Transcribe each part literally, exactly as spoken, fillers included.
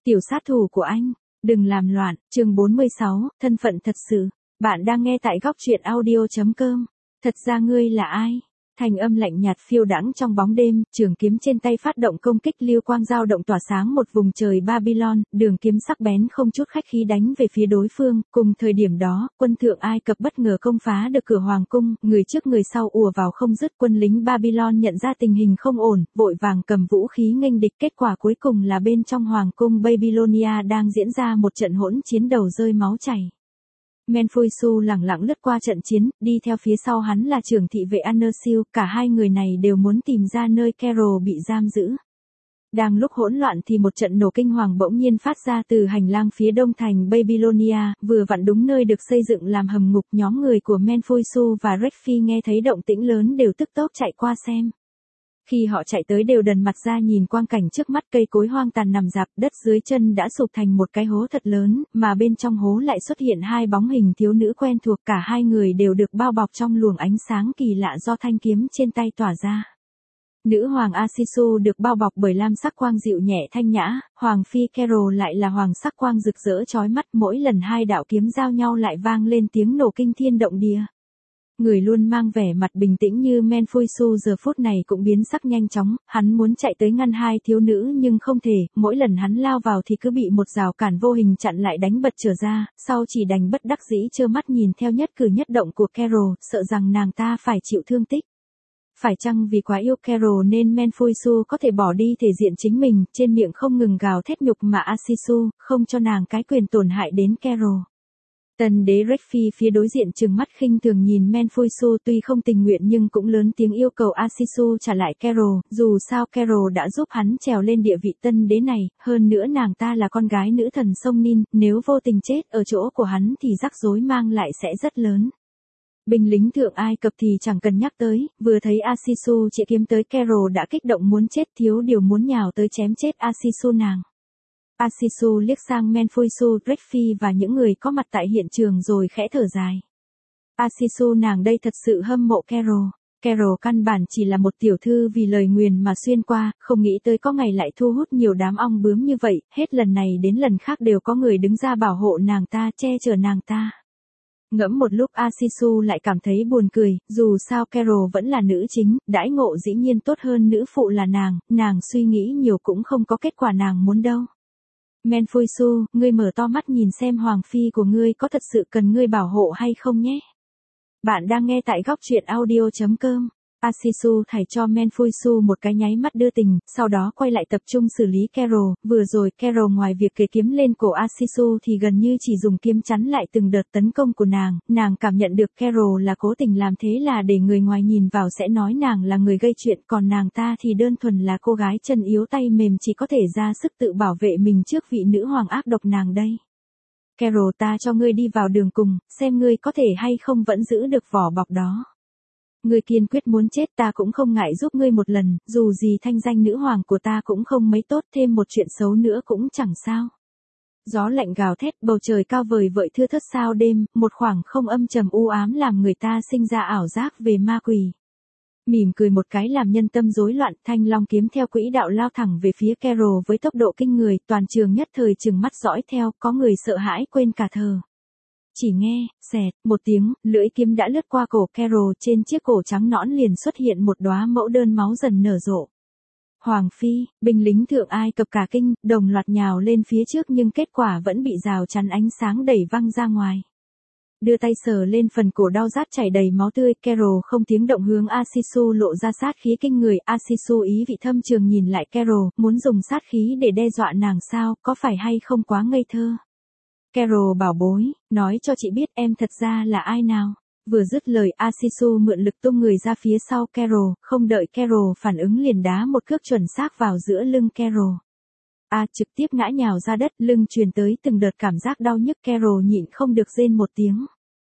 Tiểu sát thủ của anh, đừng làm loạn, chương bốn mươi sáu, thân phận thật sự. Bạn đang nghe tại góc truyện audio chấm com. Thật ra ngươi là ai? Thành âm lạnh nhạt phiêu đãng trong bóng đêm, trường kiếm trên tay phát động công kích lưu quang dao động tỏa sáng một vùng trời Babylon, đường kiếm sắc bén không chút khách khí đánh về phía đối phương. Cùng thời điểm đó, quân thượng Ai Cập bất ngờ công phá được cửa hoàng cung, người trước người sau ùa vào không dứt. Quân lính Babylon nhận ra tình hình không ổn, vội vàng cầm vũ khí nghênh địch. Kết quả cuối cùng là bên trong hoàng cung Babylonia đang diễn ra một trận hỗn chiến đầu rơi máu chảy. Menfuisu lẳng lặng lướt qua trận chiến, đi theo phía sau hắn là trưởng thị vệ Anersil, cả hai người này đều muốn tìm ra nơi Carol bị giam giữ. Đang lúc hỗn loạn thì một trận nổ kinh hoàng bỗng nhiên phát ra từ hành lang phía đông thành Babylonia, vừa vặn đúng nơi được xây dựng làm hầm ngục. Nhóm người của Menfuisu và Rekfi nghe thấy động tĩnh lớn đều tức tốc chạy qua xem. Khi họ chạy tới đều đần mặt ra nhìn quang cảnh trước mắt, cây cối hoang tàn nằm rạp, đất dưới chân đã sụp thành một cái hố thật lớn, mà bên trong hố lại xuất hiện hai bóng hình thiếu nữ quen thuộc, cả hai người đều được bao bọc trong luồng ánh sáng kỳ lạ do thanh kiếm trên tay tỏa ra. Nữ hoàng Asisu được bao bọc bởi lam sắc quang dịu nhẹ thanh nhã, hoàng phi Carol lại là hoàng sắc quang rực rỡ chói mắt, mỗi lần hai đạo kiếm giao nhau lại vang lên tiếng nổ kinh thiên động địa. Người luôn mang vẻ mặt bình tĩnh như Menfuisu giờ phút này cũng biến sắc nhanh chóng, hắn muốn chạy tới ngăn hai thiếu nữ nhưng không thể, mỗi lần hắn lao vào thì cứ bị một rào cản vô hình chặn lại đánh bật trở ra, sau chỉ đành bất đắc dĩ trơ mắt nhìn theo nhất cử nhất động của Carol, sợ rằng nàng ta phải chịu thương tích. Phải chăng vì quá yêu Carol nên Menfuisu có thể bỏ đi thể diện chính mình, trên miệng không ngừng gào thét nhục mạ Asisu, không cho nàng cái quyền tổn hại đến Carol. Tần đế Rekfi phía đối diện trừng mắt khinh thường nhìn Menfuisu, tuy không tình nguyện nhưng cũng lớn tiếng yêu cầu Asisu trả lại Carol, dù sao Carol đã giúp hắn trèo lên địa vị tân đế này, hơn nữa nàng ta là con gái nữ thần sông Nin, nếu vô tình chết ở chỗ của hắn thì rắc rối mang lại sẽ rất lớn. Binh lính thượng Ai Cập thì chẳng cần nhắc tới, vừa thấy Asisu chỉ kiếm tới Carol đã kích động muốn chết, thiếu điều muốn nhào tới chém chết Asisu nàng. Asisu liếc sang Menfuisu, Rekfi và những người có mặt tại hiện trường rồi khẽ thở dài. Asisu nàng đây thật sự hâm mộ Carol. Carol căn bản chỉ là một tiểu thư vì lời nguyền mà xuyên qua, không nghĩ tới có ngày lại thu hút nhiều đám ong bướm như vậy, hết lần này đến lần khác đều có người đứng ra bảo hộ nàng ta, che chở nàng ta. Ngẫm một lúc Asisu lại cảm thấy buồn cười, dù sao Carol vẫn là nữ chính, đãi ngộ dĩ nhiên tốt hơn nữ phụ là nàng, nàng suy nghĩ nhiều cũng không có kết quả nàng muốn đâu. Menfuisu, ngươi mở to mắt nhìn xem hoàng phi của ngươi có thật sự cần ngươi bảo hộ hay không nhé. Bạn đang nghe tại góc truyện audio chấm com. Asisu thảy cho Menfuisu một cái nháy mắt đưa tình, sau đó quay lại tập trung xử lý Carol. Vừa rồi Carol ngoài việc kề kiếm lên cổ Asisu thì gần như chỉ dùng kiếm chắn lại từng đợt tấn công của nàng, nàng cảm nhận được Carol là cố tình làm thế là để người ngoài nhìn vào sẽ nói nàng là người gây chuyện, còn nàng ta thì đơn thuần là cô gái chân yếu tay mềm chỉ có thể ra sức tự bảo vệ mình trước vị nữ hoàng ác độc nàng đây. Carol, ta cho ngươi đi vào đường cùng, xem ngươi có thể hay không vẫn giữ được vỏ bọc đó. Ngươi kiên quyết muốn chết ta cũng không ngại giúp ngươi một lần, dù gì thanh danh nữ hoàng của ta cũng không mấy tốt, thêm một chuyện xấu nữa cũng chẳng sao. Gió lạnh gào thét, bầu trời cao vời vợi thưa thớt sao đêm, một khoảng không âm trầm u ám làm người ta sinh ra ảo giác về ma quỷ. Mỉm cười một cái làm nhân tâm rối loạn, thanh long kiếm theo quỹ đạo lao thẳng về phía Carol với tốc độ kinh người, toàn trường nhất thời trừng mắt dõi theo, có người sợ hãi quên cả thờ. Chỉ nghe, xẹt, một tiếng, lưỡi kiếm đã lướt qua cổ Carol, trên chiếc cổ trắng nõn liền xuất hiện một đóa mẫu đơn máu dần nở rộ. Hoàng phi, binh lính thượng Ai Cập cả kinh, đồng loạt nhào lên phía trước nhưng kết quả vẫn bị rào chắn ánh sáng đẩy văng ra ngoài. Đưa tay sờ lên phần cổ đau rát chảy đầy máu tươi, Carol không tiếng động hướng Asisu lộ ra sát khí kinh người. Asisu ý vị thâm trường nhìn lại Carol, muốn dùng sát khí để đe dọa nàng sao, có phải hay không quá ngây thơ. Carol bảo bối, nói cho chị biết em thật ra là ai nào. Vừa dứt lời Asisu mượn lực tung người ra phía sau Carol, không đợi Carol phản ứng liền đá một cước chuẩn xác vào giữa lưng Carol. A à, trực tiếp ngã nhào ra đất, lưng truyền tới từng đợt cảm giác đau nhức, Carol nhịn không được rên một tiếng.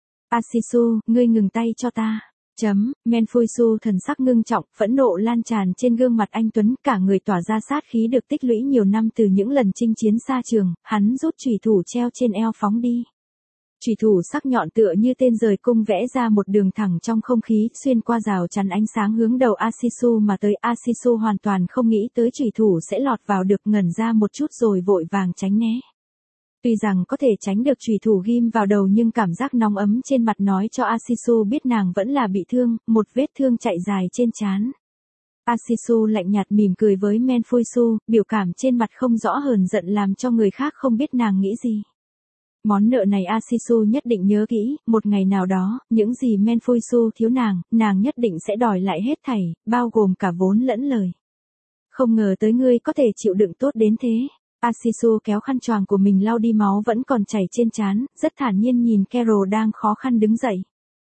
Asisu, ngươi ngừng tay cho ta. Chấm, Menfuisu thần sắc ngưng trọng, phẫn nộ lan tràn trên gương mặt anh tuấn, cả người tỏa ra sát khí được tích lũy nhiều năm từ những lần chinh chiến xa trường, hắn rút chùy thủ treo trên eo phóng đi. Chủy thủ sắc nhọn tựa như tên rời cung vẽ ra một đường thẳng trong không khí, xuyên qua rào chắn ánh sáng hướng đầu Asisu mà tới. Asisu hoàn toàn không nghĩ tới chủy thủ sẽ lọt vào được, ngẩn ra một chút rồi vội vàng tránh né. Tuy rằng có thể tránh được chủy thủ ghim vào đầu nhưng cảm giác nóng ấm trên mặt nói cho Asisu biết nàng vẫn là bị thương, một vết thương chạy dài trên trán. Asisu lạnh nhạt mỉm cười với Menfuisu, biểu cảm trên mặt không rõ hờn giận làm cho người khác không biết nàng nghĩ gì. Món nợ này Asisu nhất định nhớ kỹ, một ngày nào đó, những gì Menfuisu thiếu nàng, nàng nhất định sẽ đòi lại hết thảy, bao gồm cả vốn lẫn lời. Không ngờ tới ngươi có thể chịu đựng tốt đến thế. Asisu kéo khăn choàng của mình lau đi máu vẫn còn chảy trên trán, rất thản nhiên nhìn Carol đang khó khăn đứng dậy.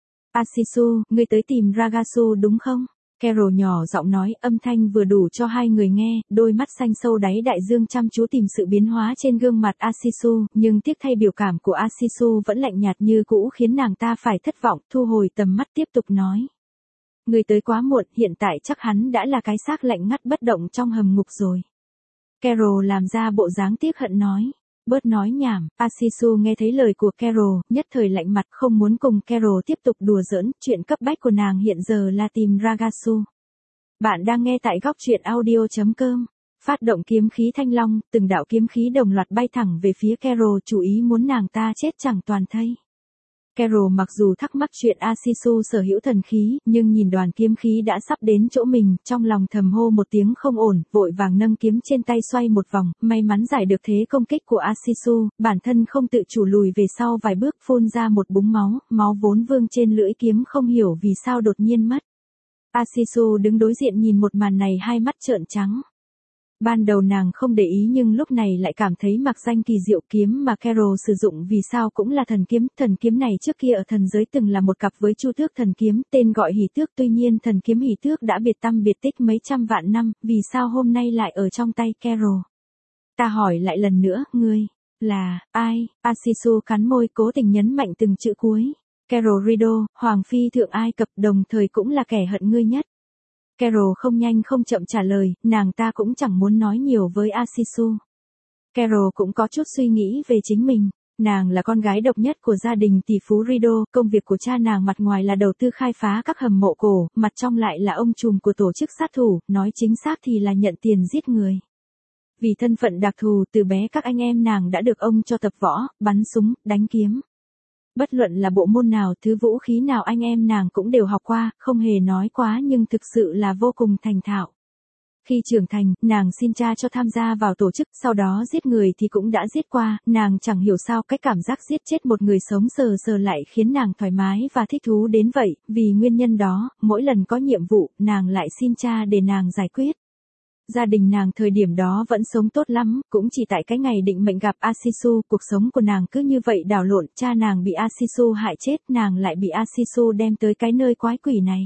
Asisu, ngươi tới tìm Ragasu đúng không? Carol nhỏ giọng nói, âm thanh vừa đủ cho hai người nghe, đôi mắt xanh sâu đáy đại dương chăm chú tìm sự biến hóa trên gương mặt Asisu, nhưng tiếc thay biểu cảm của Asisu vẫn lạnh nhạt như cũ khiến nàng ta phải thất vọng, thu hồi tầm mắt tiếp tục nói. Người tới quá muộn, hiện tại chắc hắn đã là cái xác lạnh ngắt bất động trong hầm ngục rồi. Carol làm ra bộ dáng tiếc hận nói. Bớt nói nhảm, Asisu nghe thấy lời của Carol, nhất thời lạnh mặt không muốn cùng Carol tiếp tục đùa giỡn, chuyện cấp bách của nàng hiện giờ là tìm Ragasu. Bạn đang nghe tại góc truyện audio chấm com. Phát động kiếm khí thanh long, từng đạo kiếm khí đồng loạt bay thẳng về phía Carol, chủ ý muốn nàng ta chết chẳng toàn thây. Carol mặc dù thắc mắc chuyện Asisu sở hữu thần khí, nhưng nhìn đoàn kiếm khí đã sắp đến chỗ mình, trong lòng thầm hô một tiếng không ổn, vội vàng nâng kiếm trên tay xoay một vòng, may mắn giải được thế công kích của Asisu, bản thân không tự chủ lùi về sau vài bước phun ra một búng máu, máu vốn vương trên lưỡi kiếm không hiểu vì sao đột nhiên mất. Asisu đứng đối diện nhìn một màn này hai mắt trợn trắng. Ban đầu nàng không để ý nhưng lúc này lại cảm thấy mặc danh kỳ diệu, kiếm mà Carol sử dụng vì sao cũng là thần kiếm, thần kiếm này trước kia ở thần giới từng là một cặp với Chu Tước thần kiếm, tên gọi Hỷ Tước, tuy nhiên thần kiếm Hỷ Tước đã biệt tăm biệt tích mấy trăm vạn năm, vì sao hôm nay lại ở trong tay Carol? Ta hỏi lại lần nữa, ngươi, là, ai? Asisu cắn môi cố tình nhấn mạnh từng chữ cuối. Carol Rido, Hoàng phi thượng Ai Cập, đồng thời cũng là kẻ hận ngươi nhất. Carol không nhanh không chậm trả lời, nàng ta cũng chẳng muốn nói nhiều với Asisu. Carol cũng có chút suy nghĩ về chính mình. Nàng là con gái độc nhất của gia đình tỷ phú Rido, công việc của cha nàng mặt ngoài là đầu tư khai phá các hầm mộ cổ, mặt trong lại là ông trùm của tổ chức sát thủ, nói chính xác thì là nhận tiền giết người. Vì thân phận đặc thù, từ bé các anh em nàng đã được ông cho tập võ, bắn súng, đánh kiếm. Bất luận là bộ môn nào, thứ vũ khí nào anh em nàng cũng đều học qua, không hề nói quá nhưng thực sự là vô cùng thành thạo. Khi trưởng thành, nàng xin cha cho tham gia vào tổ chức, sau đó giết người thì cũng đã giết qua, nàng chẳng hiểu sao cái cảm giác giết chết một người sống sờ sờ lại khiến nàng thoải mái và thích thú đến vậy, vì nguyên nhân đó, mỗi lần có nhiệm vụ, nàng lại xin cha để nàng giải quyết. Gia đình nàng thời điểm đó vẫn sống tốt lắm, cũng chỉ tại cái ngày định mệnh gặp Asisu, cuộc sống của nàng cứ như vậy đảo lộn, cha nàng bị Asisu hại chết, nàng lại bị Asisu đem tới cái nơi quái quỷ này.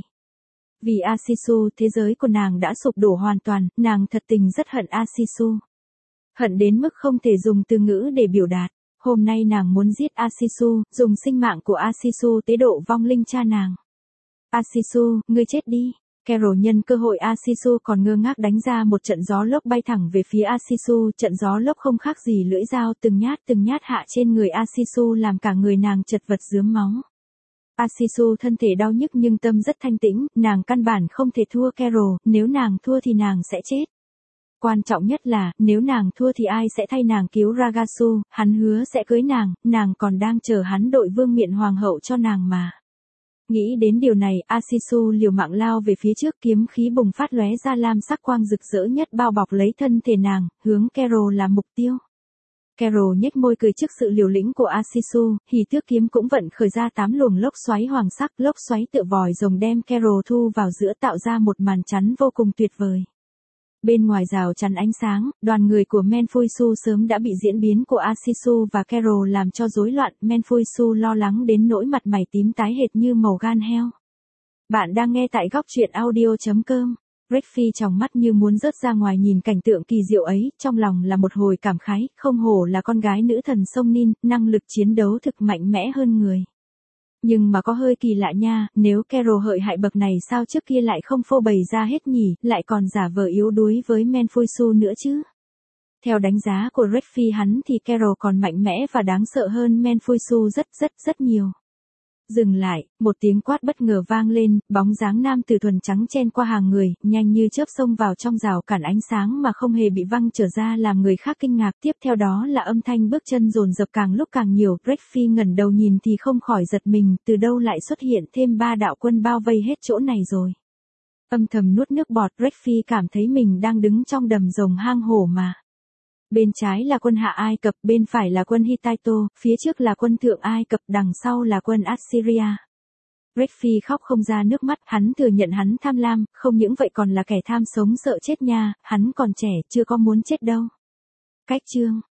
Vì Asisu, thế giới của nàng đã sụp đổ hoàn toàn, nàng thật tình rất hận Asisu. Hận đến mức không thể dùng từ ngữ để biểu đạt. Hôm nay nàng muốn giết Asisu, dùng sinh mạng của Asisu tế độ vong linh cha nàng. Asisu, ngươi chết đi. Carol nhân cơ hội Asisu còn ngơ ngác đánh ra một trận gió lốc bay thẳng về phía Asisu, trận gió lốc không khác gì lưỡi dao từng nhát từng nhát hạ trên người Asisu làm cả người nàng chật vật rướm máu. Asisu thân thể đau nhức nhưng tâm rất thanh tĩnh, nàng căn bản không thể thua Carol, nếu nàng thua thì nàng sẽ chết. Quan trọng nhất là, nếu nàng thua thì ai sẽ thay nàng cứu Ragasu, hắn hứa sẽ cưới nàng, nàng còn đang chờ hắn đội vương miện hoàng hậu cho nàng mà. Nghĩ đến điều này, Asisu liều mạng lao về phía trước, kiếm khí bùng phát lóe ra lam sắc quang rực rỡ nhất bao bọc lấy thân thể nàng, hướng Carol là mục tiêu. Carol nhếch môi cười trước sự liều lĩnh của Asisu, Hỷ Tước kiếm cũng vận khởi ra tám luồng lốc xoáy hoàng sắc, lốc xoáy tựa vòi rồng đem Carol thu vào giữa tạo ra một màn chắn vô cùng tuyệt vời. Bên ngoài rào chắn ánh sáng, đoàn người của Menfuisu sớm đã bị diễn biến của Asisu và Carol làm cho rối loạn, Menfuisu lo lắng đến nỗi mặt mày tím tái hệt như màu gan heo. Bạn đang nghe tại góc truyện audio chấm com. Rexphi trong mắt như muốn rớt ra ngoài nhìn cảnh tượng kỳ diệu ấy, trong lòng là một hồi cảm khái, không hổ là con gái nữ thần sông Nin, năng lực chiến đấu thực mạnh mẽ hơn người. Nhưng mà có hơi kỳ lạ nha, nếu Carol hợi hại bậc này sao trước kia lại không phô bày ra hết nhỉ, lại còn giả vờ yếu đuối với Menfuisu nữa chứ. Theo đánh giá của Redfi hắn thì Carol còn mạnh mẽ và đáng sợ hơn Menfuisu rất rất rất nhiều. Dừng lại, một tiếng quát bất ngờ vang lên, bóng dáng nam tử thuần trắng chen qua hàng người, nhanh như chớp xông vào trong rào cản ánh sáng mà không hề bị văng trở ra làm người khác kinh ngạc. Tiếp theo đó là âm thanh bước chân dồn dập càng lúc càng nhiều, Redfi ngẩng đầu nhìn thì không khỏi giật mình, từ đâu lại xuất hiện thêm ba đạo quân bao vây hết chỗ này rồi. Âm thầm nuốt nước bọt, Redfi cảm thấy mình đang đứng trong đầm rồng hang hổ mà. Bên trái là quân Hạ Ai Cập, bên phải là quân Hittite, phía trước là quân Thượng Ai Cập, đằng sau là quân Assyria. Redfi khóc không ra nước mắt, hắn thừa nhận hắn tham lam, không những vậy còn là kẻ tham sống sợ chết nha, hắn còn trẻ, chưa có muốn chết đâu. Cách chương